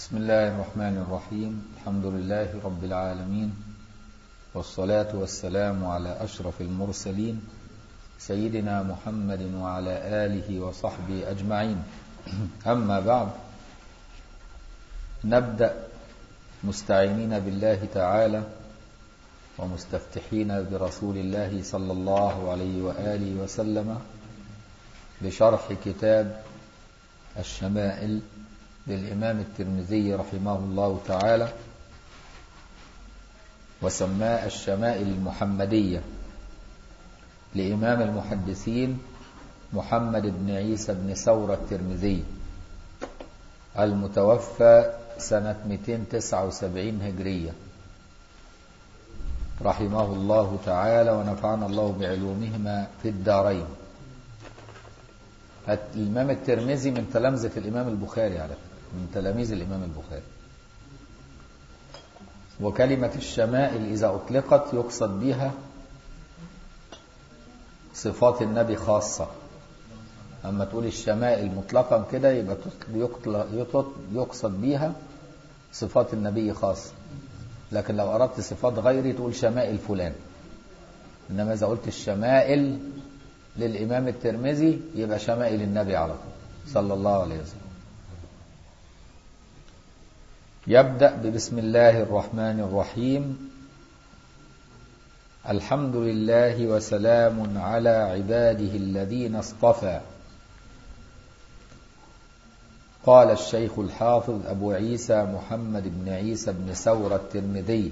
بسم الله الرحمن الرحيم. الحمد لله رب العالمين، والصلاة والسلام على أشرف المرسلين سيدنا محمد وعلى آله وصحبه أجمعين. أما بعد، نبدأ مستعينين بالله تعالى ومستفتحين برسول الله صلى الله عليه وآله وسلم بشرح كتاب الشمائل للإمام الترمذي رحمه الله تعالى، وسماه الشمائل المحمدية لإمام المحدثين محمد بن عيسى بن ثورة الترمذي المتوفى سنة 279 هجرية رحمه الله تعالى، ونفعنا الله بعلومهما في الدارين. الإمام الترمذي من تلامذة الإمام البخاري، على فكرة من تلاميذ الإمام البخاري. وكلمة الشمائل إذا أطلقت يقصد بها صفات النبي خاصة. أما تقول الشمائل مطلقا كده يبقى يقصد بها صفات النبي خاصة، لكن لو أردت صفات غيري تقول شمائل فلان. إنما إذا قلت الشمائل للإمام الترمذي يبقى شمائل النبي على طول صلى الله عليه وسلم. يبدأ ببسم الله الرحمن الرحيم. الحمد لله وسلام على عباده الذين اصطفى. قال الشيخ الحافظ أبو عيسى محمد بن عيسى بن ثورة الترمذي: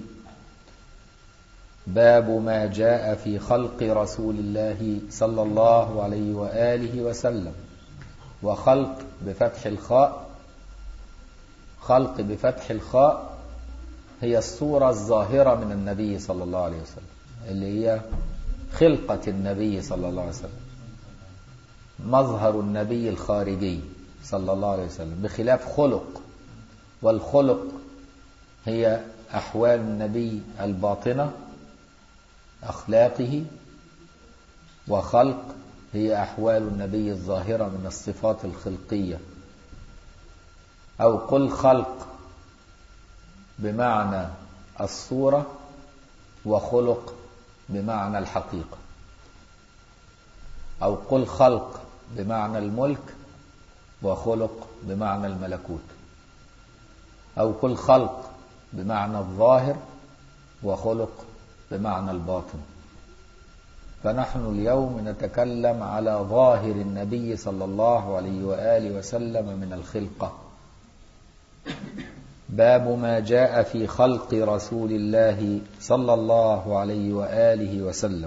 باب ما جاء في خلق رسول الله صلى الله عليه وآله وسلم. وخلق بفتح الخاء، خلق بفتح الخاء هي الصورة الظاهرة من النبي صلى الله عليه وسلم، اللي هي خلقة النبي صلى الله عليه وسلم، مظهر النبي الخارجي صلى الله عليه وسلم، بخلاف خلق. والخلق هي أحوال النبي الباطنة، أخلاقه. وخلق هي أحوال النبي الظاهرة من الصفات الخلقية. أو قل خلق بمعنى الصورة، وخلق بمعنى الحقيقة. أو قل خلق بمعنى الملك، وخلق بمعنى الملكوت. أو قل خلق بمعنى الظاهر، وخلق بمعنى الباطن. فنحن اليوم نتكلم على ظاهر النبي صلى الله عليه وآله وسلم من الخلقة. باب ما جاء في خلق رسول الله صلى الله عليه وآله وسلم.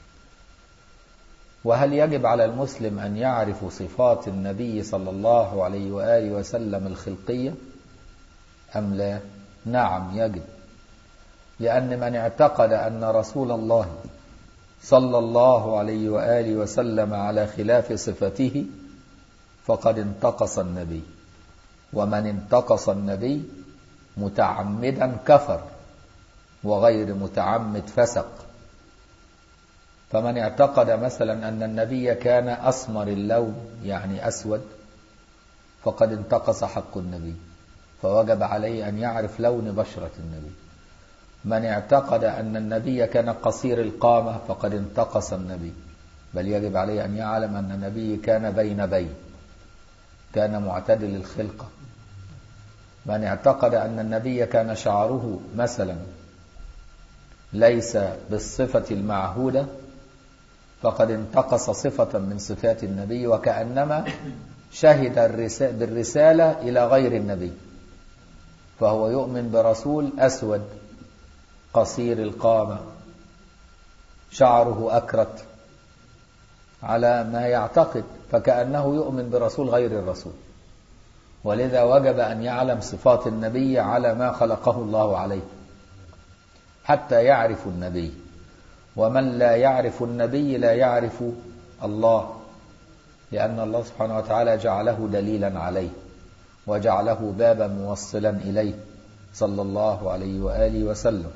وهل يجب على المسلم أن يعرف صفات النبي صلى الله عليه وآله وسلم الخلقية أم لا؟ نعم يجب، لأن من اعتقد أن رسول الله صلى الله عليه وآله وسلم على خلاف صفته فقد انتقص النبي، ومن انتقص النبي متعمدا كفر، وغير متعمد فسق. فمن اعتقد مثلا أن النبي كان أسمر اللون، يعني أسود، فقد انتقص حق النبي، فوجب عليه أن يعرف لون بشرة النبي. من اعتقد أن النبي كان قصير القامة فقد انتقص النبي، بل يجب عليه أن يعلم أن النبي كان بين بين، كان معتدل الخلقة. من اعتقد أن النبي كان شعره مثلا ليس بالصفة المعهودة فقد انتقص صفة من صفات النبي، وكأنما شهد بالرسالة إلى غير النبي، فهو يؤمن برسول أسود قصير القامة شعره أكرت على ما يعتقد، فكأنه يؤمن برسول غير الرسول. ولذا وجب أن يعلم صفات النبي على ما خلقه الله عليه حتى يعرف النبي. ومن لا يعرف النبي لا يعرف الله، لأن الله سبحانه وتعالى جعله دليلا عليه، وجعله بابا موصلا إليه صلى الله عليه وآله وسلم.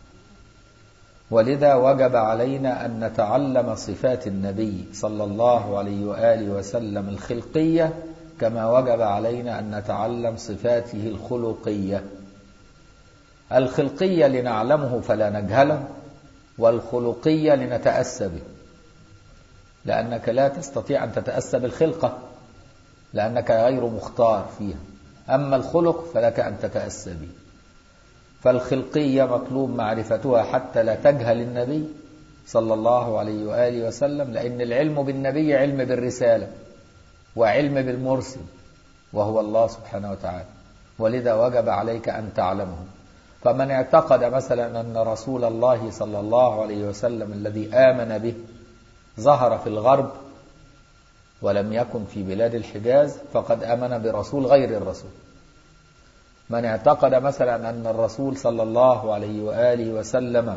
ولذا وجب علينا أن نتعلم صفات النبي صلى الله عليه وآله وسلم الخلقية كما وجب علينا أن نتعلم صفاته الخلقية. الخلقية لنعلمه فلا نجهله، والخلقية لنتأسى به، لأنك لا تستطيع أن تتأسى بالخلقة لأنك غير مختار فيها، أما الخلق فلك أن تتأسى به. فالخلقية مطلوب معرفتها حتى لا تجهل النبي صلى الله عليه وآله وسلم، لأن العلم بالنبي علم بالرسالة وعلم بالمرسل وهو الله سبحانه وتعالى، ولذا وجب عليك أن تعلمه. فمن اعتقد مثلا أن رسول الله صلى الله عليه وسلم الذي آمن به ظهر في الغرب ولم يكن في بلاد الحجاز فقد آمن برسول غير الرسول. من اعتقد مثلا أن الرسول صلى الله عليه وآله وسلم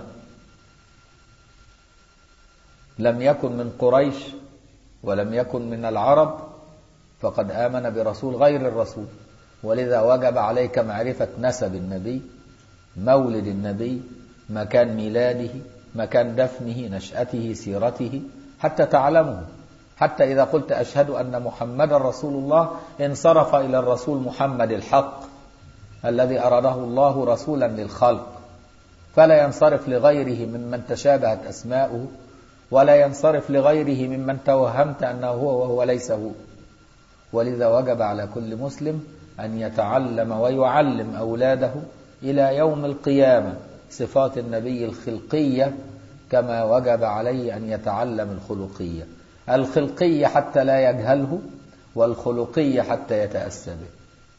لم يكن من قريش ولم يكن من العرب فقد آمن برسول غير الرسول، ولذا وجب عليك معرفة نسب النبي، مولد النبي، مكان ميلاده، مكان دفنه، نشأته، سيرته، حتى تعلمه. حتى إذا قلت أشهد أن محمد رسول الله انصرف إلى الرسول محمد الحق الذي أراده الله رسولا للخلق، فلا ينصرف لغيره ممن تشابهت أسماؤه، ولا ينصرف لغيره ممن توهمت أنه هو وهو ليس هو. ولذا وجب على كل مسلم أن يتعلم ويعلم أولاده إلى يوم القيامة صفات النبي الخلقية كما وجب عليه أن يتعلم الخلقية. الخلقية حتى لا يجهله، والخلقية حتى يتأسى به.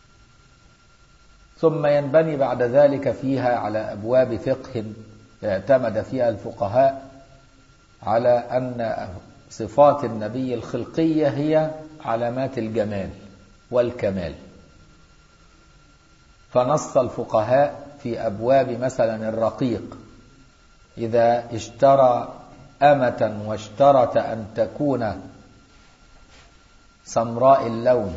ثم ينبني بعد ذلك فيها على أبواب فقه اعتمد فيها الفقهاء على أن صفات النبي الخلقية هي علامات الجمال والكمال. فنص الفقهاء في أبواب مثلا الرقيق: إذا اشترى أمة واشترط أن تكون سمراء اللون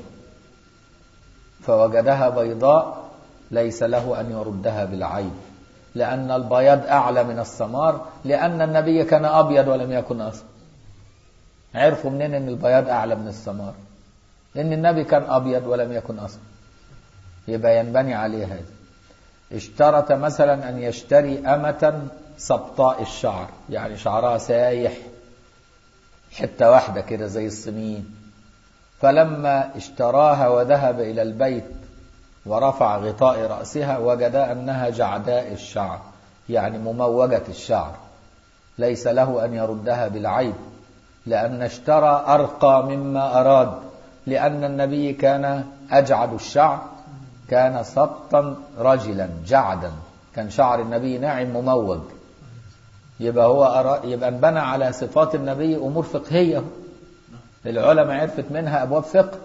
فوجدها بيضاء ليس له أن يردها بالعيب، لأن البياض أعلى من السمار، لأن النبي كان أبيض ولم يكن أسمر. عرفوا منين أن البياض أعلى من السمار؟ لأن النبي كان أبيض ولم يكن أسمر، يبقى ينبني عليه هذا. اشترط مثلا أن يشتري أمة سبطاء الشعر، يعني شعرها سايح حتة واحدة كده زي السمين، فلما اشتراها وذهب إلى البيت ورفع غطاء رأسها وجد أنها جعداء الشعر، يعني مموجة الشعر، ليس له أن يردها بالعيب، لأن اشترى أرقى مما أراد، لأن النبي كان أجعد الشعر، كان سبطا رجلا جعدا، كان شعر النبي ناعم مموج. يبقى انبنى على صفات النبي أمور فقهية، العلماء عرفت منها أبواب فقه.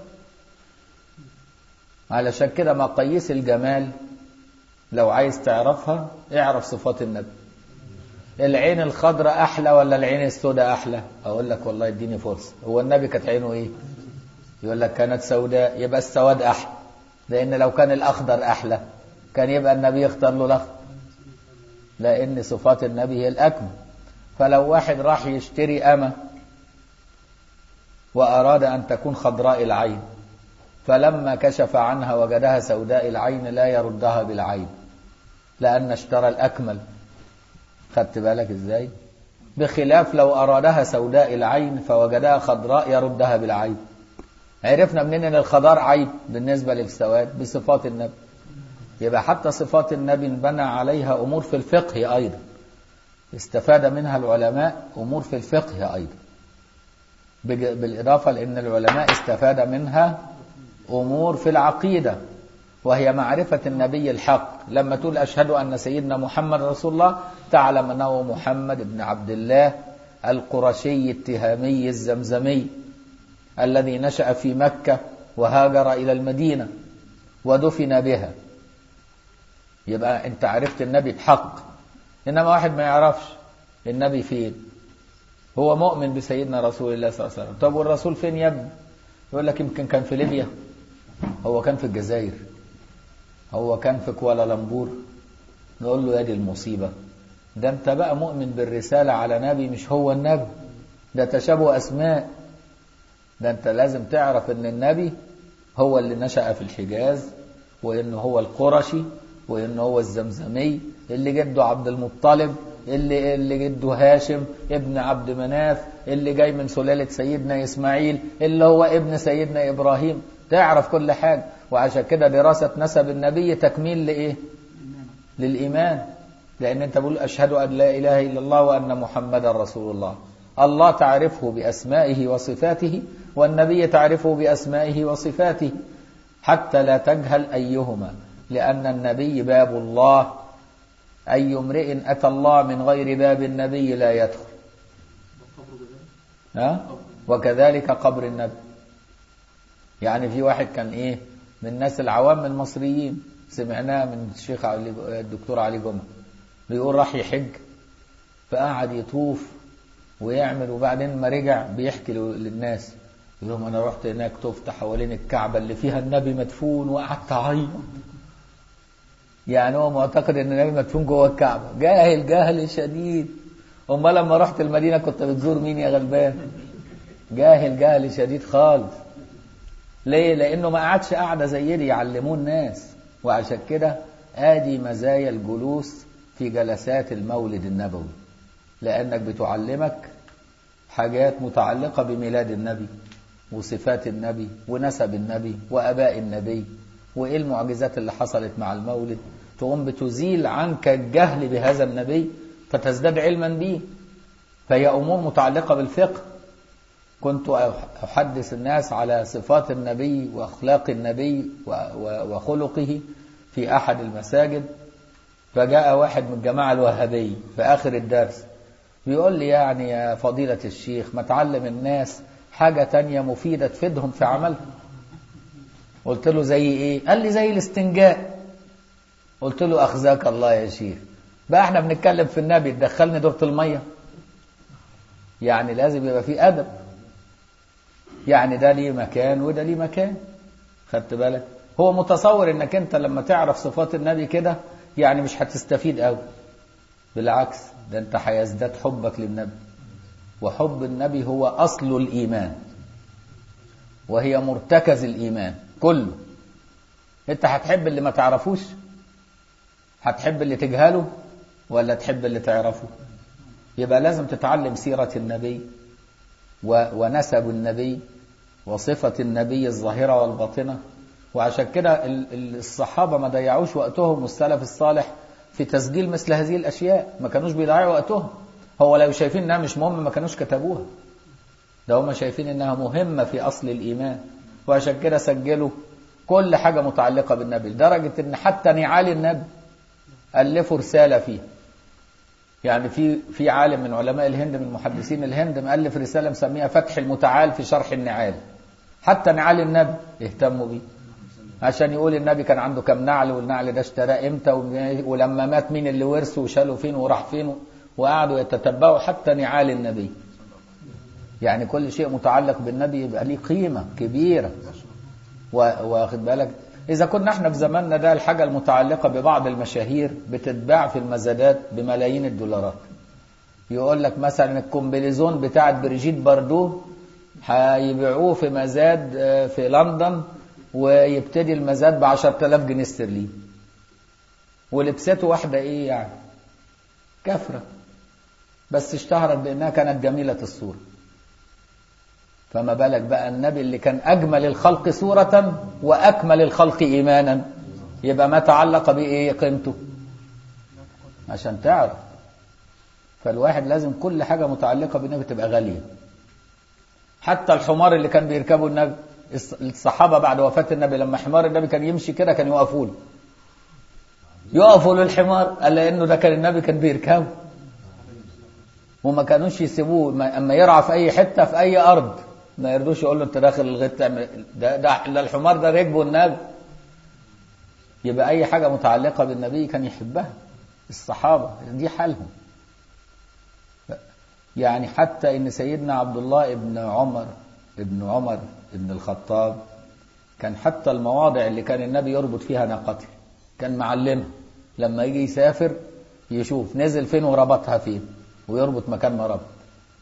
علشان كده مقاييس الجمال لو عايز تعرفها اعرف صفات النبي. العين الخضراء أحلى ولا العين السوداء أحلى؟ أقول لك والله اديني فرصة. هو النبي كانت عينه إيه؟ يقول لك كانت سوداء، يبقى السواد أحلى، لأن لو كان الأخضر أحلى كان يبقى النبي يختار له الأخضر، لأن صفات النبي هي الأكمل. فلو واحد راح يشتري أمة وأراد أن تكون خضراء العين، فلما كشف عنها وجدها سوداء العين لا يردها بالعين، لأن اشترى الأكمل. خدت بالك إزاي؟ بخلاف لو أرادها سوداء العين فوجدها خضراء يردها بالعين. عرفنا منين أن الخضار عيب بالنسبة للسواد؟ بصفات النبي. يبقى حتى صفات النبي انبنى عليها أمور في الفقه أيضا، استفاد منها العلماء أمور في الفقه أيضا، بالإضافة لأن العلماء استفاد منها أمور في العقيدة، وهي معرفة النبي الحق. لما تقول أشهد أن سيدنا محمد رسول الله تعلم أنه محمد بن عبد الله القرشي التهامي الزمزمي الذي نشأ في مكة وهاجر إلى المدينة ودفن بها، يبقى أنت عرفت النبي بحق. إنما واحد ما يعرفش النبي فين، هو مؤمن بسيدنا رسول الله صلى الله عليه وسلم. طب والرسول فين يا ابني؟ يقول لك يمكن كان في ليبيا، هو كان في الجزائر، هو كان في كوالالمبور. نقول له يا دي المصيبة، ده انت بقى مؤمن بالرسالة على نبي مش هو النبي، ده تشابه أسماء. ده انت لازم تعرف ان النبي هو اللي نشأ في الحجاز، وإنه هو القرشي، وإنه هو الزمزمي اللي جده عبد المطلب، اللي جده هاشم ابن عبد مناف، اللي جاي من سلالة سيدنا إسماعيل، اللي هو ابن سيدنا إبراهيم. تعرف كل حاجة. وعشان كده دراسة نسب النبي تكميل لإيه؟ للإيمان. لأن أنت بقول أشهد أن لا إله إلا الله وأن محمدا رسول الله. الله تعرفه بأسمائه وصفاته، والنبي تعرفه بأسمائه وصفاته، حتى لا تجهل أيهما، لأن النبي باب الله. أي امرئ أتى الله من غير باب النبي لا يدخل. وكذلك قبر النبي. يعني في واحد كان إيه من الناس العوام المصريين، سمعناه من الشيخ الدكتور علي جمعة، بيقول راح يحج، فقعد يطوف ويعمل، وبعدين ما رجع بيحكي للناس، يقول لهم أنا رحت هناك طفت حوالين الكعبة اللي فيها النبي مدفون وقعدت أعيط. يعني هو معتقد ان النبي مدفون جوه الكعبة. جاهل شديد. امال لما رحت المدينة كنت بتزور مين يا غلبان؟ جاهل شديد خالص. ليه؟ لانه ما قعدش قاعدة زي دي يعلموه الناس. وعشان كده ادي مزايا الجلوس في جلسات المولد النبوي، لانك بتعلمك حاجات متعلقة بميلاد النبي وصفات النبي ونسب النبي واباء النبي، وإيه المعجزات اللي حصلت مع المولد. تقوم بتزيل عنك الجهل بهذا النبي فتزداد علما به. فهي أمور متعلقة بالفقه. كنت أحدث الناس على صفات النبي وأخلاق النبي وخلقه في أحد المساجد، فجاء واحد من الجماعة الوهابي في آخر الدرس بيقول لي يعني يا فضيلة الشيخ ما تعلم الناس حاجة تانية مفيدة تفيدهم في عملهم. قلت له زي ايه؟ قال لي زي الاستنجاء. قلت له اخزاك الله يا شيخ، بقى احنا بنتكلم في النبي تدخلني دورة المية؟ يعني لازم يبقى في ادب. يعني ده ليه مكان وده ليه مكان. خدت بالك؟ هو متصور انك انت لما تعرف صفات النبي كده يعني مش هتستفيد قوي. بالعكس، ده انت هيزداد حبك للنبي. وحب النبي هو اصل الايمان، وهي مرتكز الايمان كله. انت هتحب اللي ما تعرفوش؟ هتحب اللي تجهله ولا تحب اللي تعرفه؟ يبقى لازم تتعلم سيرة النبي ونسب النبي وصفة النبي الظاهرة والباطنة. وعشان كده الصحابة ما ضيعوش وقتهم والسلف الصالح في تسجيل مثل هذه الأشياء. ما كانوش بيضيعوا وقتهم. هو لو شايفين انها مش مهمة ما كانوش كتبوها. ده هم شايفين انها مهمة في أصل الإيمان، وعشان كده سجلوا كل حاجة متعلقة بالنبي، لدرجة ان حتى نعال النبي ألفوا رسالة فيه. يعني في عالم من علماء الهند من محدثين الهند مؤلف رسالة مسميها فتح المتعال في شرح النعال. حتى نعال النبي اهتموا بيه، عشان يقول النبي كان عنده كم نعل، والنعل ده اشتراه امتى، ولما مات مين اللي ورثه وشاله فين وراح فين، وقعدوا يتتبعوا حتى نعال النبي. يعني كل شيء متعلق بالنبي يبقى ليه قيمة كبيرة. واخد بالك؟ إذا كنا احنا في زماننا ده الحاجة المتعلقة ببعض المشاهير بتتباع في المزادات بملايين الدولارات. يقول لك مثلا الكومبليزون بتاعت بريجيت باردو هيبيعوه في مزاد في لندن، ويبتدي المزاد ب10,000 جنيه استرليني، ولبسته واحدة ايه يعني كفرة، بس اشتهرت بأنها كانت جميلة الصورة. فما بالك بقى النبي اللي كان أجمل الخلق صورة وأكمل الخلق إيمانا، يبقى ما تعلق بإيه قيمته عشان تعرف. فالواحد لازم كل حاجة متعلقة بالنبي تبقى غالية. حتى الحمار اللي كان بيركبه النبي، الصحابة بعد وفاة النبي لما حمار النبي كان يمشي كده كان يقفوا له الحمار، قال لأنه ده كان النبي كان بيركبه، وما كانوش يسيبوه اما يرعى في أي حتة في أي أرض ما يردوش يقول له انت داخل الغيط تعمل ده الحمار ده ركبه النبي. يبقى أي حاجة متعلقة بالنبي كان يحبها الصحابة، دي حالهم. يعني حتى ان سيدنا عبد الله ابن عمر ابن الخطاب كان حتى المواضع اللي كان النبي يربط فيها ناقته كان معلمها، لما يجي يسافر يشوف نزل فين وربطها فين ويربط مكان ما ربط.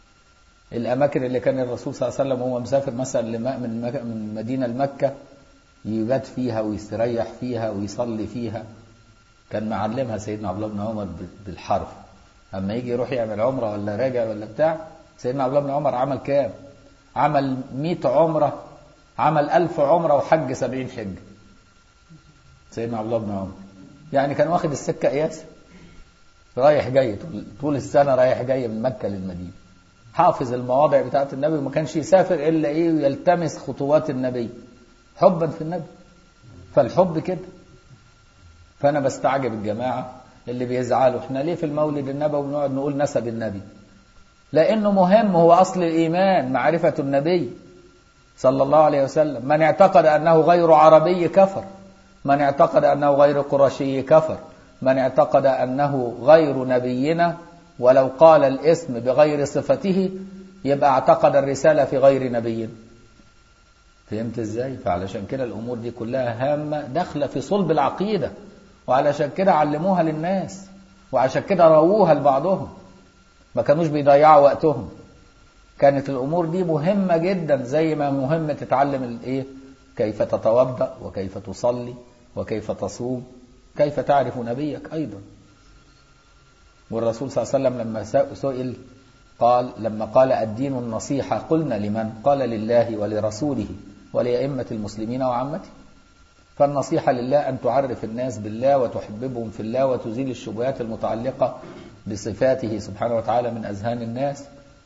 الأماكن اللي كان الرسول صلى الله عليه وسلم وهو مسافر مثلا من مدينة لمكة يبات فيها ويستريح فيها ويصلي فيها. كان معلمها سيدنا عبد الله بن عمر بالحرف. اما يجي يروح يعمل عمرة ولا راجع ولا بتاع، سيدنا عبد الله بن عمر عمل كام؟ عمل 100 عمرة، عمل 1000 عمرة وحج 70 حج سيدنا عبد الله بن عمر. يعني كان واخد السكة قياس، رايح جاي طول السنة، رايح جاي من مكة للمدينة، حافظ المواضع بتاعت النبي، وما كانش يسافر إلا إيه يلتمس خطوات النبي حبا في النبي. فالحب كده. فأنا بستعجب الجماعة اللي بيزعلوا احنا ليه في المولد النبوي بنقعد نقول نسب النبي؟ لأنه مهم، هو أصل الإيمان معرفة النبي صلى الله عليه وسلم. من اعتقد أنه غير عربي كفر، من اعتقد أنه غير قرشي كفر، من اعتقد أنه غير نبينا ولو قال الاسم بغير صفته يبقى اعتقد الرسالة في غير نبينا. فهمت ازاي؟ فعلشان كده الأمور دي كلها هامة داخلة في صلب العقيدة، وعلشان كده علموها للناس، وعشان كده رووها لبعضهم، ما كانوش بيضيعوا وقتهم. كانت الأمور دي مهمة جدا، زي ما مهم تتعلم الايه، كيف تتوضأ وكيف تصلي وكيف تصوم، كيف تعرف نبيك أيضا. والرسول صلى الله عليه وسلم لما سئل قال، لما قال الدين النصيحة قلنا لمن؟ قال لله ولرسوله ولأئمة المسلمين وعامته. فالنصيحة لله أن تعرف الناس بالله وتحببهم في الله وتزيل الشبهات المتعلقة بصفاته سبحانه وتعالى من أذهان الناس،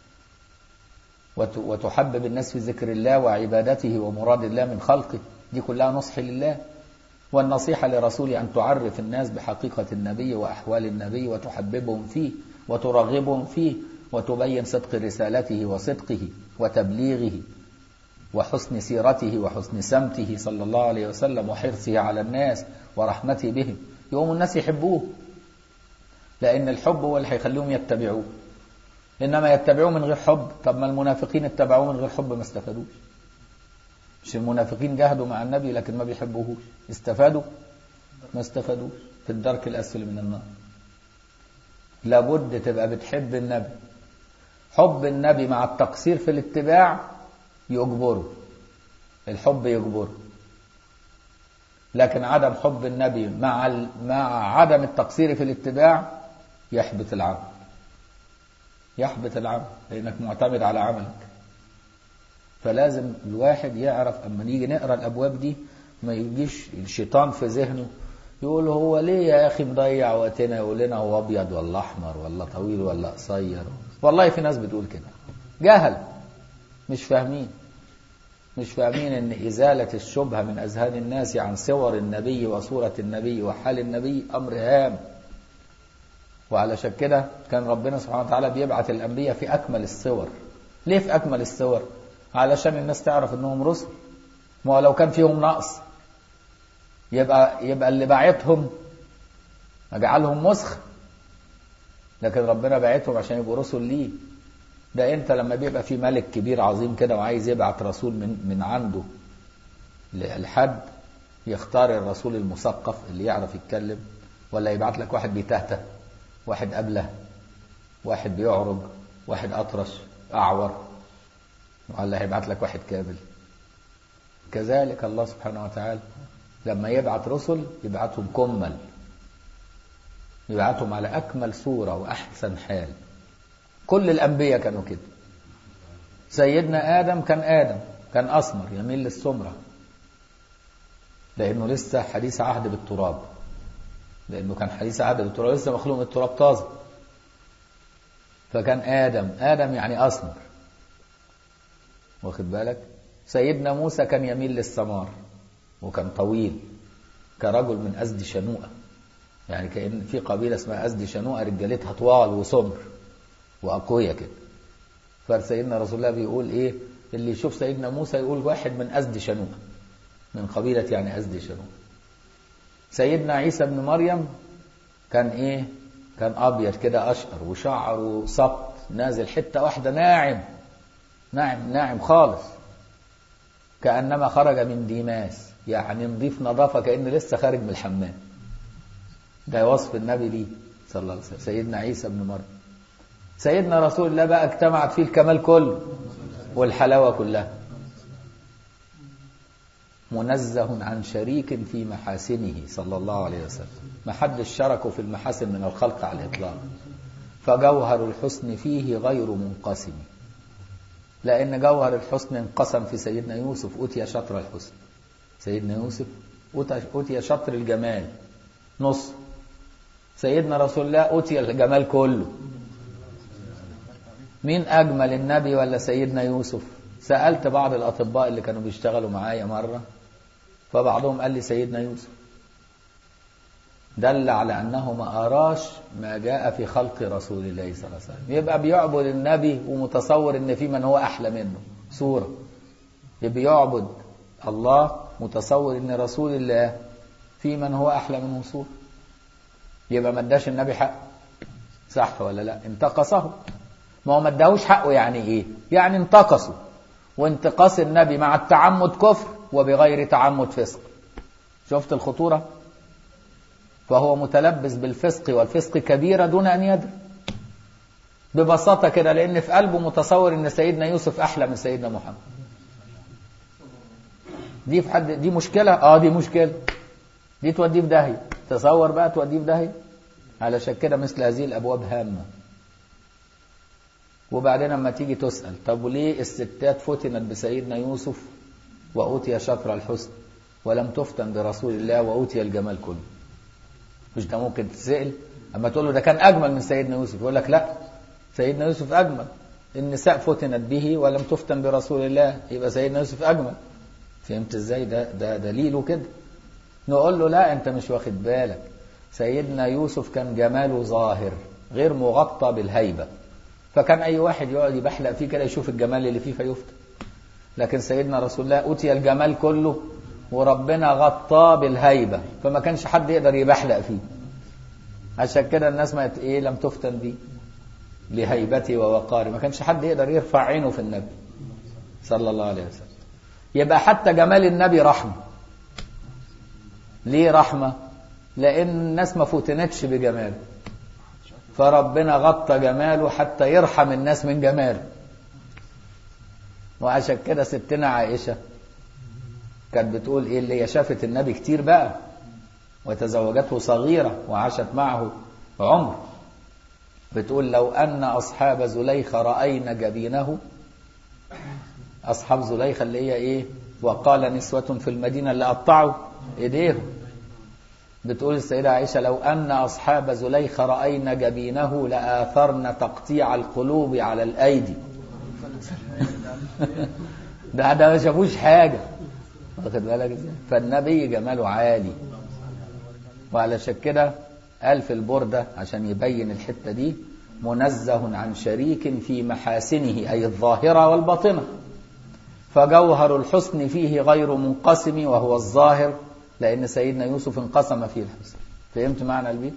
وتحبب الناس في ذكر الله وعبادته ومراد الله من خلقه. دي كلها نصح لله. والنصيحة لرسوله أن تعرف الناس بحقيقة النبي وأحوال النبي وتحببهم فيه وترغبهم فيه وتبين صدق رسالته وصدقه وتبليغه وحسن سيرته وحسن سمته صلى الله عليه وسلم وحرصه على الناس ورحمته بهم. يقوم الناس يحبوه، لأن الحب هو اللي هيخليهم يتبعوه. إنما يتبعوه من غير حب، طب ما المنافقين اتبعوه من غير حب ما استفادوش. مش المنافقين جاهدوا مع النبي لكن ما بيحبوهوش، استفادوا؟ ما استفادوش، في الدرك الأسفل من النار. لابد تبقى بتحب النبي. حب النبي مع التقصير في الاتباع يجبره، الحب يجبره. لكن عدم حب النبي مع عدم التقصير في الاتباع يحبط العمل، يحبط العمل، لأنك معتمد على عملك. فلازم الواحد يعرف أما نيجي نقرأ الأبواب دي ما يجيش الشيطان في ذهنه يقول هو ليه يا أخي مضيع وقتنا، يقول لنا هو أبيض ولا أحمر ولا طويل ولا قصير. والله في ناس بتقول كده جهل، مش فاهمين ان ازالة الشبهة من اذهان الناس عن صور النبي وصورة النبي وحال النبي امر هام. وعلشان كده كان ربنا سبحانه وتعالى بيبعث الانبياء في اكمل الصور. ليه في اكمل الصور؟ علشان الناس تعرف انهم رسل. ما لو كان فيهم نقص يبقى اللي باعتهم اجعلهم مسخ، لكن ربنا باعتهم عشان يبقوا رسل ليه. ده انت لما بيبقى في ملك كبير عظيم كده وعايز يبعت رسول من عنده لحد، يختار الرسول المثقف اللي يعرف يتكلم، ولا يبعت لك واحد بيتهته، واحد أبله، واحد بيعرج، واحد أطرش أعور، ولا هيبعت لك واحد كامل؟ كذلك الله سبحانه وتعالى لما يبعت رسل يبعتهم كمل، يبعتهم على أكمل صورة وأحسن حال. كل الأنبياء كانوا كده. سيدنا آدم كان أسمر يميل للسمرة، لأنه لسه حديث عهد بالتراب، لأنه كان حديث عهد بالتراب، لسه مخلوق من التراب طازة. فكان آدم يعني أسمر، واخد بالك. سيدنا موسى كان يميل للسمار وكان طويل كرجل من أزد شنوءة، يعني كأن في قبيلة اسمها أزد شنوءة رجالتها طوال وسمر وأقوية كده. فسيدنا رسول الله بيقول إيه، اللي يشوف سيدنا موسى يقول واحد من أزد شنوءة، من قبيلة يعني أزد شنوءة. سيدنا عيسى بن مريم كان إيه، كان أبيض كده أشقر وشعره سبط نازل حتة واحدة، ناعم خالص، كأنما خرج من ديماس، يعني نضيف نظافة كأنه لسه خارج من الحمام. ده وصف النبي ليه صلى الله عليه وسلم، سيدنا عيسى بن مريم. سيدنا رسول الله بقى اجتمعت فيه الكمال كله والحلاوة كلها. منزه عن شريك في محاسنه صلى الله عليه وسلم، ما حدش شركه في المحاسن من الخلق على الإطلاق. فجوهر الحسن فيه غير منقسم، لأن جوهر الحسن انقسم في سيدنا يوسف، أوتي شطر الحسن. سيدنا يوسف أوتي شطر الجمال نص، سيدنا رسول الله أوتي الجمال كله. مين أجمل، النبي ولا سيدنا يوسف؟ سألت بعض الأطباء اللي كانوا بيشتغلوا معايا مرة، فبعضهم قال لي سيدنا يوسف، دل على أنه ما أراش ما جاء في خلق رسول الله صلى الله عليه وسلم. يبقى بيعبد النبي ومتصور إن في من هو أحلى منه صورة، يبقى يعبد الله متصور إن رسول الله في من هو أحلى منه صورة، يبقى ما اداش النبي حق، صح ولا لا؟ انتقصه. ما هو ما اداهوش حقه، يعني إيه؟ يعني انتقصه، وانتقاص النبي مع التعمد كفر وبغير تعمد فسق. شفت الخطورة؟ فهو متلبس بالفسق، والفسق كبيرة دون أن يدري ببساطة كده، لأن في قلبه متصور أن سيدنا يوسف أحلى من سيدنا محمد. دي في حد دي مشكلة؟ دي مشكلة، دي توديه في داهية. تصور بقى توديه في داهية. علشان كده مثل هذه الأبواب هامة. وبعدين لما تيجي تسأل، طب وليه الستات فتنت بسيدنا يوسف وأوتي شطر الحسن ولم تفتن برسول الله وأوتي الجمال كله؟ مش ده ممكن تسأل؟ أما تقول له ده كان أجمل من سيدنا يوسف، يقول لك لا، سيدنا يوسف أجمل. النساء فتنت به ولم تفتن برسول الله، يبقى سيدنا يوسف أجمل. فهمت ازاي؟ ده دليله كده. نقول له لا، انت مش واخد بالك، سيدنا يوسف كان جماله ظاهر غير مغطى بالهيبة، فكان أي واحد يقعد يبحلق فيه كده يشوف الجمال اللي فيه فيفتن. لكن سيدنا رسول الله أوتي الجمال كله وربنا غطاه بالهيبة، فما كانش حد يقدر يبحلق فيه. عشان كده الناس ما لم تفتن بيه لهيبته ووقاره، ما كانش حد يقدر يرفع عينه في النبي صلى الله عليه وسلم. يبقى حتى جمال النبي رحمة. ليه رحمة؟ لأن الناس ما فتنتش بجماله، فربنا غطى جماله حتى يرحم الناس من جماله. وعشان كده ستنا عائشة كانت بتقول ايه، اللي هي شافت النبي كتير بقى وتزوجته صغيرة وعاشت معه عمر، بتقول لو أن أصحاب زليخة رأينا جبينه، أصحاب زليخة اللي هي ايه، وقال نسوة في المدينة اللي قطعوا ايديهم. بتقول السيدة عائشة لو أن أصحاب زليخة رأينا جبينه لآثرن تقطيع القلوب على الأيدي. ده ما شافوش حاجة، واخد بالك ازاي؟ فالنبي جماله عالي. وعلشان كده قال في البردة عشان يبين الحتة دي، منزه عن شريك في محاسنه أي الظاهرة والباطنة، فجوهر الحسن فيه غير منقسم وهو الظاهر، لأن سيدنا يوسف انقسم فيه الحسن. فهمت معنى البيت؟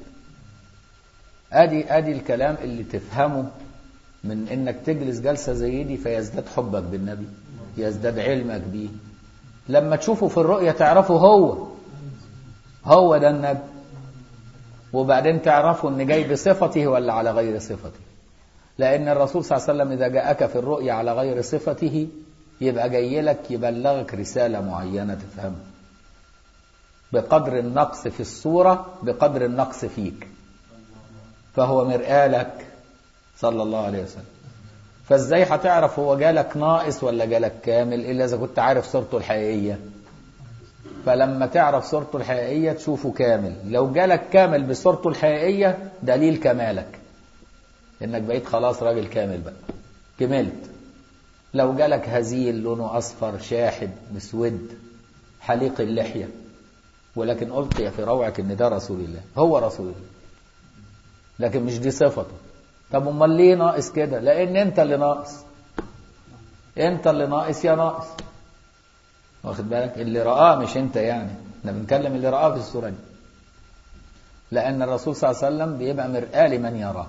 ادي الكلام اللي تفهمه من انك تجلس جلسة زي دي، فيزداد حبك بالنبي، يزداد علمك بيه. لما تشوفه في الرؤية تعرفه هو ده النبي، وبعدين تعرفه ان جاي بصفته ولا على غير صفته. لأن الرسول صلى الله عليه وسلم إذا جاءك في الرؤية على غير صفته يبقى جاي لك يبلغك رسالة معينة تفهمها، بقدر النقص في الصورة بقدر النقص فيك، فهو مرآة لك صلى الله عليه وسلم. فازاي هتعرف هو جالك ناقص ولا جالك كامل إلا إذا كنت عارف صورته الحقيقية؟ فلما تعرف صورته الحقيقية تشوفه كامل. لو جالك كامل بصورته الحقيقية دليل كمالك، إنك بقيت خلاص راجل كامل بقى، كملت. لو جالك هزيل لونه أصفر شاحب مسود حليق اللحية، ولكن ألقي في روعك إن ده رسول الله، هو رسول الله، لكن مش دي صفته. طب امال ليه ناقص كده؟ لأن أنت اللي ناقص، أنت اللي ناقص يا ناقص، واخد بالك؟ اللي رآه مش أنت، يعني احنا بنتكلم اللي رآه في السورة دي، لأن الرسول صلى الله عليه وسلم بيبقى مرآة لمن يراه.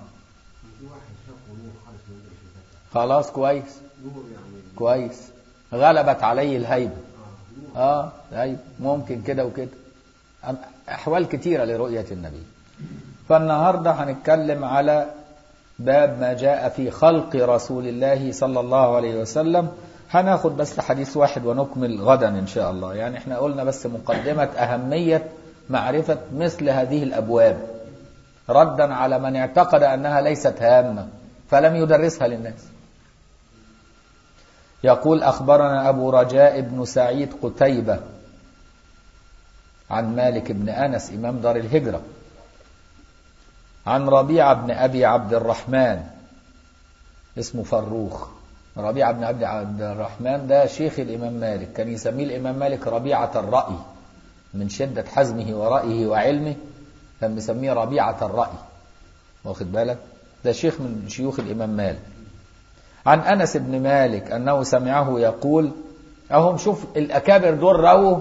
خلاص كويس كويس، غلبت عليه الهيبة. هيبة ممكن كده وكده، أحوال كتيرة لرؤية النبي. فالنهاردة هنتكلم على باب ما جاء في خلق رسول الله صلى الله عليه وسلم هناخد بس حديث واحد ونكمل غدا إن شاء الله. يعني احنا قلنا بس مقدمة أهمية معرفة مثل هذه الأبواب ردا على من اعتقد أنها ليست هامة فلم يدرسها للناس. يقول أخبرنا أبو رجاء بن سعيد قتيبة عن مالك بن أنس إمام دار الهجرة عن ربيعة بن أبي عبد الرحمن اسمه فروخ. ربيعة بن أبي عبد الرحمن ده شيخ الإمام مالك، كان يسميه الإمام مالك ربيعة الرأي من شدة حزمه ورأيه وعلمه، كان يسميه ربيعة الرأي، واخد بالك؟ ده شيخ من شيوخ الإمام مالك. عن أنس بن مالك أنه سمعه يقول، أهم شوف الأكابر دول رووا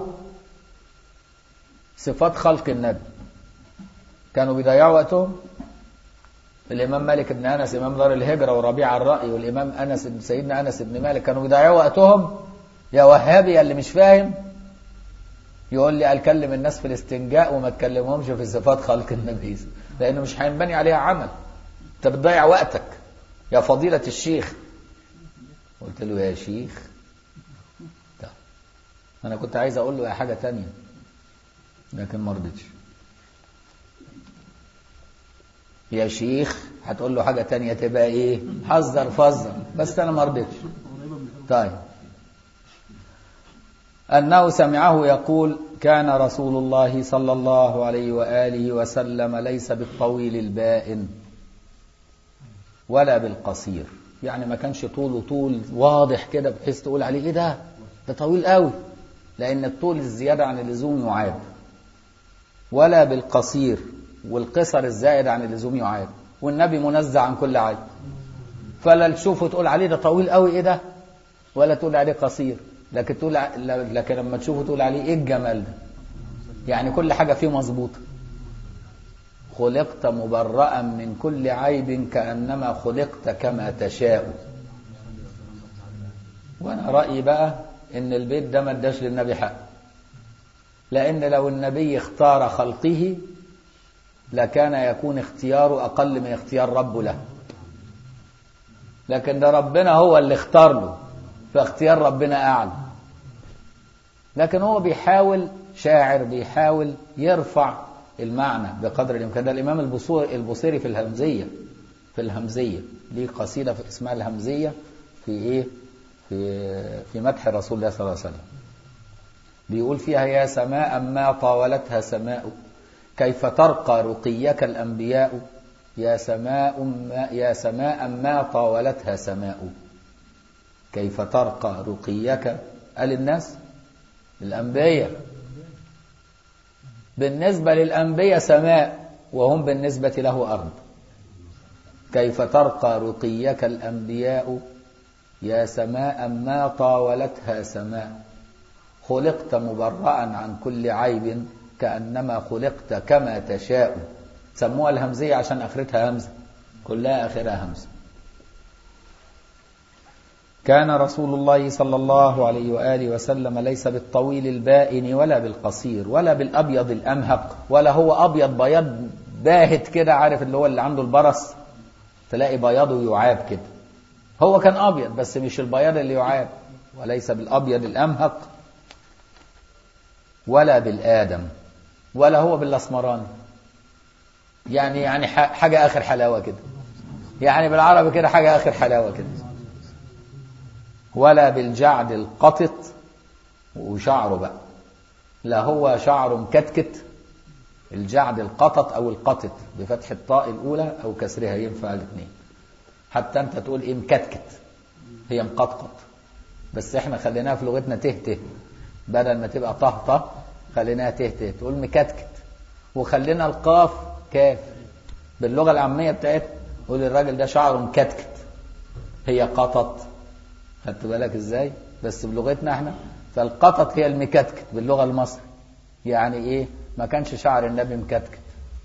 صفات خلق النبي، كانوا بيضيعوا وقتهم. الإمام مالك بن أنس إمام دار الهجرة وربيع الرأي والإمام أنس سيدنا أنس بن مالك كانوا بيضيعوا وقتهم. يا وهابي اللي مش فاهم يقول لي أكلم الناس في الاستنجاء وما تكلمهمش في صفات خلق النبي، لأنه مش هينبني عليها عمل. أنت بتضيع وقتك يا فضيلة الشيخ. قلت له يا شيخ ده. أنا كنت عايز أقول له يا حاجة تانية لكن ما رضيتش. يا شيخ هتقول له حاجة تانية تبقى ايه؟ حذر فذر، بس انا ما رضيتش. طيب. أنه سمعه يقول كان رسول الله صلى الله عليه وآله وسلم ليس بالطويل البائن ولا بالقصير، يعني ما كانش طوله طول واضح كده بحيث تقول عليه ايه ده طويل قوي، لأن الطول الزيادة عن اللزوم يعاب، ولا بالقصير، والقصر الزائد عن اللزوم يعاب، والنبي منزع عن كل عيب. فلا تشوفه تقول عليه ده طويل قوي ايه ده، ولا تقول عليه قصير، لكن لما تشوفه تقول عليه ايه الجمال ده. يعني كل حاجة فيه مظبوطة. خلقت مبرأ من كل عيب كأنما خلقت كما تشاء. وانا رأيي بقى ان البيت ده ما اداش للنبي حق، لأن لو النبي اختار خلقه لكان يكون اختياره أقل من اختيار ربه له، لكن ده ربنا هو اللي اختار له، فاختيار ربنا أعلى. لكن هو بيحاول، شاعر بيحاول يرفع المعنى بقدر الإمكان. ده الإمام البصيري في الهمزية ليه قصيدة اسمها الهمزية في إيه؟ في مدح رسول الله صلى الله عليه وسلم، بيقول فيها يا سماء ما طاولتها سماء كيف ترقى رقيك الأنبياء، يا سماء ما طاولتها سماء كيف ترقى رقيك الناس الأنبياء. بالنسبة للأنبياء سماء وهم بالنسبة له أرض. كيف ترقى رقيك الأنبياء يا سماء ما طاولتها سماء خلقت مبرأ عن كل عيب كأنما خلقت كما تشاء. سموها الهمزية عشان آخرتها همزة، كلها آخرها همزة. كان رسول الله صلى الله عليه وآله وسلم ليس بالطويل البائن ولا بالقصير ولا بالأبيض الأمهق، ولا هو أبيض بياض باهت كده، عارف اللي هو اللي عنده البرص تلاقي بياضه يعاب كده. هو كان أبيض بس مش البياض اللي يعاب، وليس بالأبيض الأمهق ولا بالآدم، ولا هو بالأسمراني. يعني حاجة آخر حلاوة كده، يعني بالعربي كده حاجة آخر حلاوة كده. ولا بالجعد القطط وشعره بقى، لا هو شعره مكتكت. الجعد القطط أو القطط بفتح الطاء الأولى أو كسرها ينفع الاثنين. حتى أنت تقول إيه مكتكت، هي مقطقط، بس إحنا خليناها في لغتنا تهته، بدل ما تبقى طهطة خليناها تهته، تقول مكتكت، وخلينا القاف كاف. باللغة العامية بتاعتنا قول الراجل ده شعره مكتكت، هي قطط. خدت بالك ازاي؟ بس بلغتنا احنا فالقطط هي المكتكت باللغة المصري. يعني ايه؟ ما كانش شعر النبي مكتكت.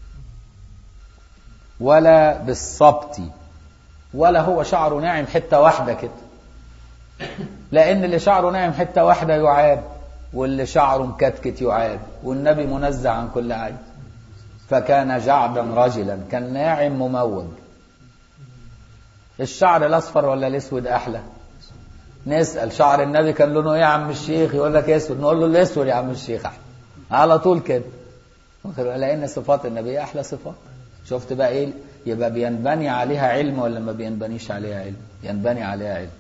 ولا بالصبت، ولا هو شعره ناعم حتة واحدة كده، لأن اللي شعره ناعم حتة واحدة يعاب، واللي شعره مكتكت يعاب، والنبي منزع عن كل عيب. فكان جعدا رجلا، كان ناعم مموج. الشعر الأصفر ولا الأسود أحلى؟ نسأل شعر النبي كان لونه ايه يا عم الشيخ؟ يقول لك اسود. نقول له الاسود يا عم الشيخ احلى، على طول كده. لان صفات النبي احلى صفات. شفت بقى ايه؟ يبقى بينبني عليها علم ولا ما بينبنيش عليها علم؟ ينبني عليها علم.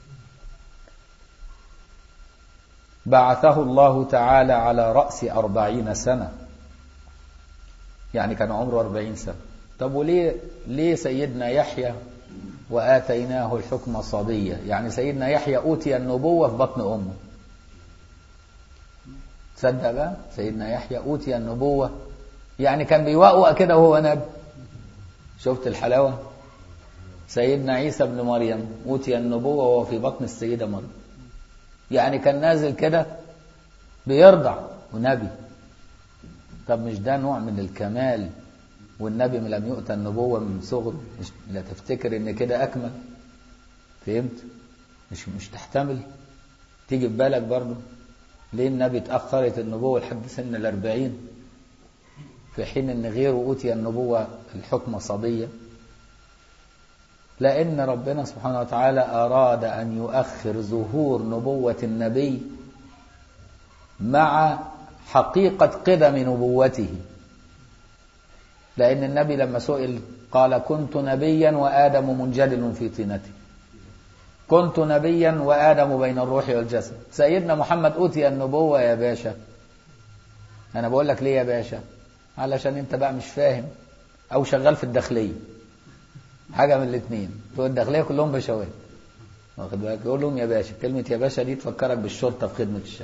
بعثه الله تعالى على رأس 40 سنة، يعني كان عمره 40 سنة. طب وليه سيدنا يحيى وآتيناه الحكم صبيا؟ يعني سيدنا يحيى أوتي النبوة في بطن أمه. تصدق بقى؟ سيدنا يحيى أوتي النبوة، يعني كان بيوقوق كده وهو نبي. شفت الحلاوة؟ سيدنا عيسى بن مريم أوتي النبوة وهو في بطن السيدة مريم، يعني كان نازل كده بيرضع ونبي. طب مش ده نوع من الكمال؟ والنبي لم يؤتى النبوة من صغره، لا تفتكر ان كده اكمل؟ فهمت؟ مش تحتمل؟ تيجي في بالك برضه ليه النبي اتأخرت النبوة لحد سن 40 في حين ان غيره أوتي النبوة الحكم صبية؟ لأن ربنا سبحانه وتعالى أراد أن يؤخر ظهور نبوة النبي مع حقيقة قدم نبوته. لأن النبي لما سئل قال كنت نبيا وآدم منجدل في طينته. كنت نبيا وآدم بين الروح والجسد. سيدنا محمد أوتي النبوة يا باشا. أنا بقول لك ليه يا باشا؟ علشان أنت بقى مش فاهم أو شغال في الداخلية، حاجة من الاثنين. بتوع الداخلية كلهم بشوات، واخد بالك؟ يقول لهم يا باشا. كلمة يا باشا دي تفكرك بالشرطة في خدمة الشعب.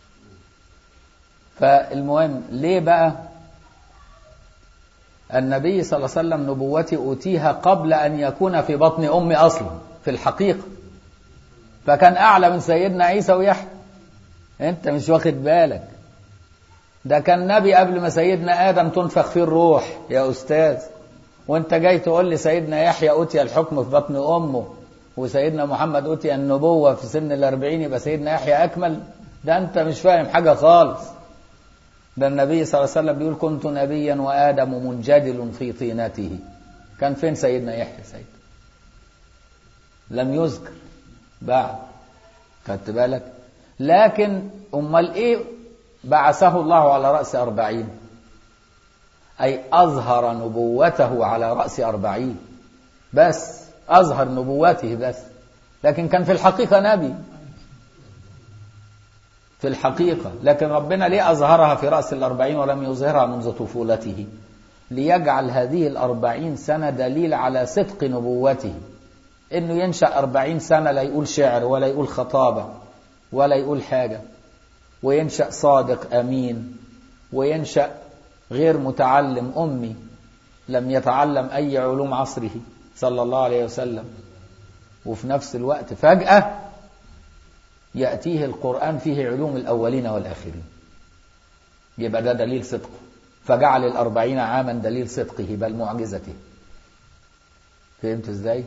فالمهم ليه بقى النبي صلى الله عليه وسلم نبوته أوتيها قبل أن يكون في بطن أمي أصلا في الحقيقة، فكان أعلى من سيدنا عيسى ويحيى. أنت مش واخد بالك؟ ده كان نبي قبل ما سيدنا آدم تنفخ فيه الروح يا أستاذ. وانت جاي تقول لي سيدنا يحيى أوتي الحكم في بطن أمه وسيدنا محمد أوتي النبوة في سن 40، يبقى سيدنا يحيى أكمل؟ ده أنت مش فاهم حاجة خالص. ده النبي صلى الله عليه وسلم بيقول كنت نبيا وآدم منجدل في طينته. كان فين سيدنا يحيى؟ سيد لم يذكر بعد، خدت بالك؟ لكن أمال إيه بعثه الله على رأس 40؟ أي أظهر نبوته على رأس 40، بس أظهر نبوته بس. لكن كان في الحقيقة نبي في الحقيقة. لكن ربنا ليه أظهرها في رأس 40 ولم يظهرها منذ طفولته؟ ليجعل هذه 40 سنة دليل على صدق نبوته. إنه ينشأ 40 سنة لا يقول شعر ولا يقول خطابة ولا يقول حاجة، وينشأ صادق أمين، وينشأ غير متعلم أمي لم يتعلم أي علوم عصره صلى الله عليه وسلم. وفي نفس الوقت فجأة يأتيه القرآن فيه علوم الأولين والآخرين، يبقى ده دليل صدقه. فجعل 40 عاما دليل صدقه بل معجزته. فهمت ازاي؟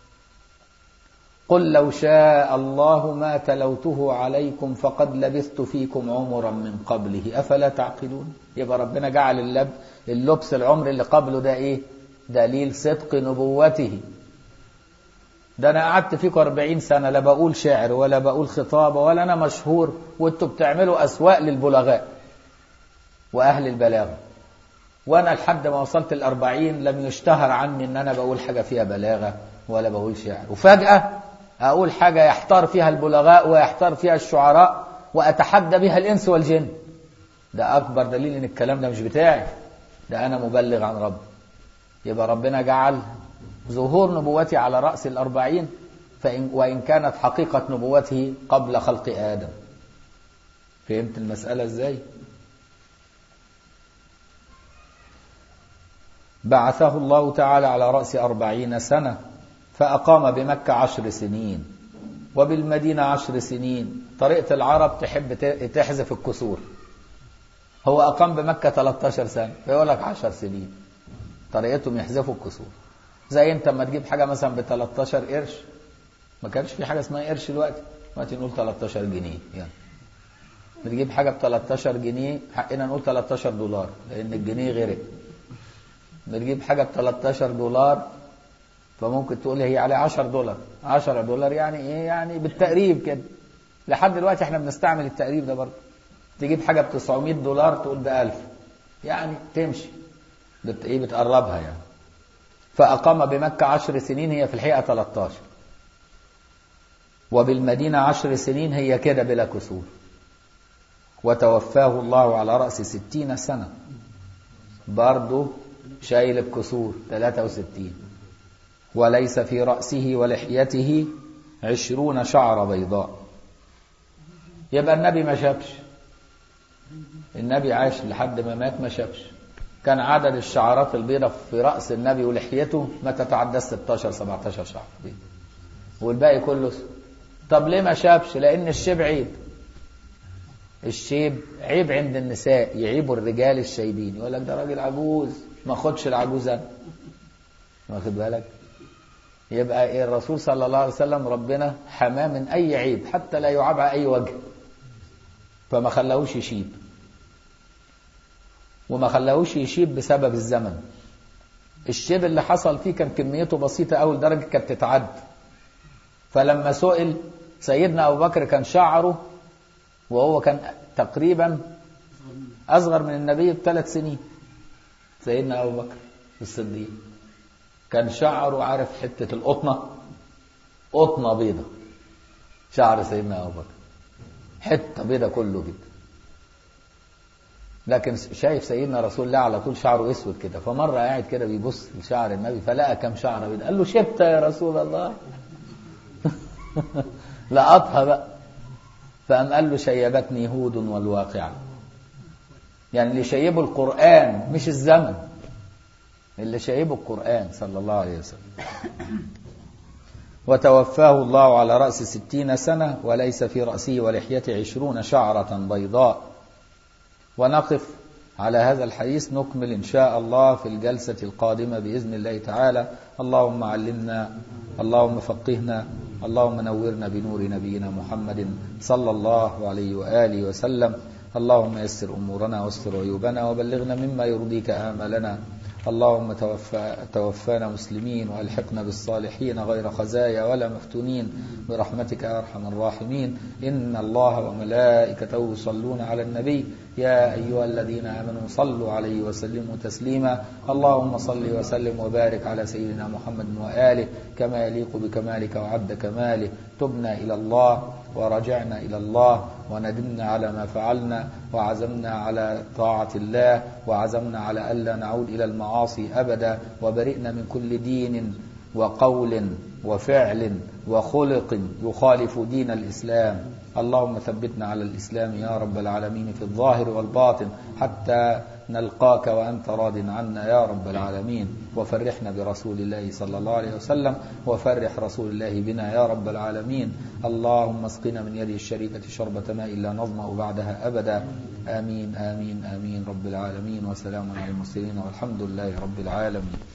قل لو شاء الله ما تلوته عليكم فقد لبثت فيكم عمرا من قبله أفلا تعقلون. يبقى ربنا جعل اللبس العمر اللي قبله ده ايه؟ دليل صدق نبوته. ده انا قعدت فيكم 40 سنة لا بقول شعر ولا بقول خطابة ولا انا مشهور، وانتوا بتعملوا اسواق للبلغاء واهل البلاغة، وانا لحد ما وصلت 40 لم يشتهر عني ان انا بقول حاجة فيها بلاغة ولا بقول شعر. وفجأة اقول حاجة يحتار فيها البلغاء ويحتار فيها الشعراء واتحدى بها الانس والجن. ده اكبر دليل ان الكلام ده مش بتاعي، ده انا مبلغ عن رب. يبقى ربنا جعل ظهور نبوته على رأس 40 وإن كانت حقيقة نبوته قبل خلق آدم. فهمت المسألة ازاي؟ بعثه الله تعالى على رأس 40 سنة، فأقام بمكة 10 سنين وبالمدينة 10 سنين. طريقة العرب تحب تحذف الكسور. هو أقام بمكة 13 سنة فيقول لك 10 سنين. طريقتهم يحذفوا الكسور. زي انت لما تجيب حاجة مثلا ب 13 قرش، ما كانش في حاجة اسمها قرش دلوقتي نقول 13 جنيه يعني. بتجيب حاجة ب 13 جنيه حقنا نقول 13 دولار لأن الجنيه غرق. بتجيب حاجة ب 13 دولار فممكن تقول هي على $10. $10 يعني ايه؟ يعني بالتقريب كده. لحد دلوقتي احنا بنستعمل التقريب ده برضه. تجيب حاجة $900 تقول ده 1000، يعني تمشي ايه، بتقربها يعني. فأقام بمكة 10 سنين، هي في الحقيقة 13، وبالمدينة 10 سنين، هي كده بلا كسور. وتوفاه الله على رأس 60 سنة، برضه شايل الكسور 63. وليس في رأسه ولحيته 20 شعر بيضاء. يبقى النبي ما شافش، النبي عاش لحد ما مات ما شافش. كان عدد الشعرات البيضاء في رأس النبي ولحيته ما تتعدى 16 17 شعر بيضاء، والباقي كله. طب ليه ما شافش؟ لأن الشيب عيب. الشيب عيب عند النساء، يعيبوا الرجال الشايبين، يقول لك ده راجل عجوز، ما خدش العجوز انا، واخد بالك؟ يبقى إيه؟ الرسول صلى الله عليه وسلم ربنا حماه من أي عيب، حتى لا يعاب على أي وجه، فما خلاهوش يشيب. وما خلاهوش يشيب بسبب الزمن. الشيب اللي حصل فيه كان كميته بسيطة أوي لدرجة كانت تتعد. فلما سئل سيدنا أبو بكر كان شعره، وهو كان تقريبا أصغر من النبي ب3 سنين. سيدنا أبو بكر الصديق كان شعره، عارف حتة القطنة، قطنة بيضة شعر سيدنا أبو بكر، حتة بيضة كله كده. لكن شايف سيدنا رسول الله على طول شعره اسود كده. فمرة قاعد كده بيبص لشعر النبي فلقى كم شعر بيضة، قال له شبت يا رسول الله. لقطها بقى. فقام قال له شيبتني هود والواقعة. يعني اللي شيبه القرآن مش الزمن، اللي شيبه القرآن صلى الله عليه وسلم. وتوفاه الله على رأس 60 سنة، وليس في رأسه ولحيته 20 شعرة بيضاء. ونقف على هذا الحديث، نكمل إن شاء الله في الجلسة القادمة بإذن الله تعالى. اللهم علمنا، اللهم فقهنا، اللهم نورنا بنور نبينا محمد صلى الله عليه وآله وسلم. اللهم يسر أمورنا واستر عيوبنا وبلغنا مما يرضيك آمالنا. اللهم توفانا مسلمين وألحقنا بالصالحين غير خزايا ولا مفتونين برحمتك يا أرحم الراحمين. إن الله وملائكته يصلون على النبي يا أيها الذين آمنوا صلوا عليه وسلموا تسليما. اللهم صل وسلم وبارك على سيدنا محمد وآله كما يليق بكمالك وعد كماله. تبنا إلى الله ورجعنا إلى الله وندمنا على ما فعلنا وعزمنا على طاعة الله وعزمنا على ألا نعود إلى المعاصي أبدا، وبرئنا من كل دين وقول وفعل وخلق يخالف دين الإسلام. اللهم ثبتنا على الإسلام يا رب العالمين في الظاهر والباطن حتى نلقاك وأنت راض عنا يا رب العالمين. وفرحنا برسول الله صلى الله عليه وسلم، وفرح رسول الله بنا يا رب العالمين. اللهم اسقنا من يده الشريفة شربة ماء لا نظمأ بعدها أبدا. آمين آمين آمين رب العالمين. وسلام على المرسلين والحمد لله رب العالمين.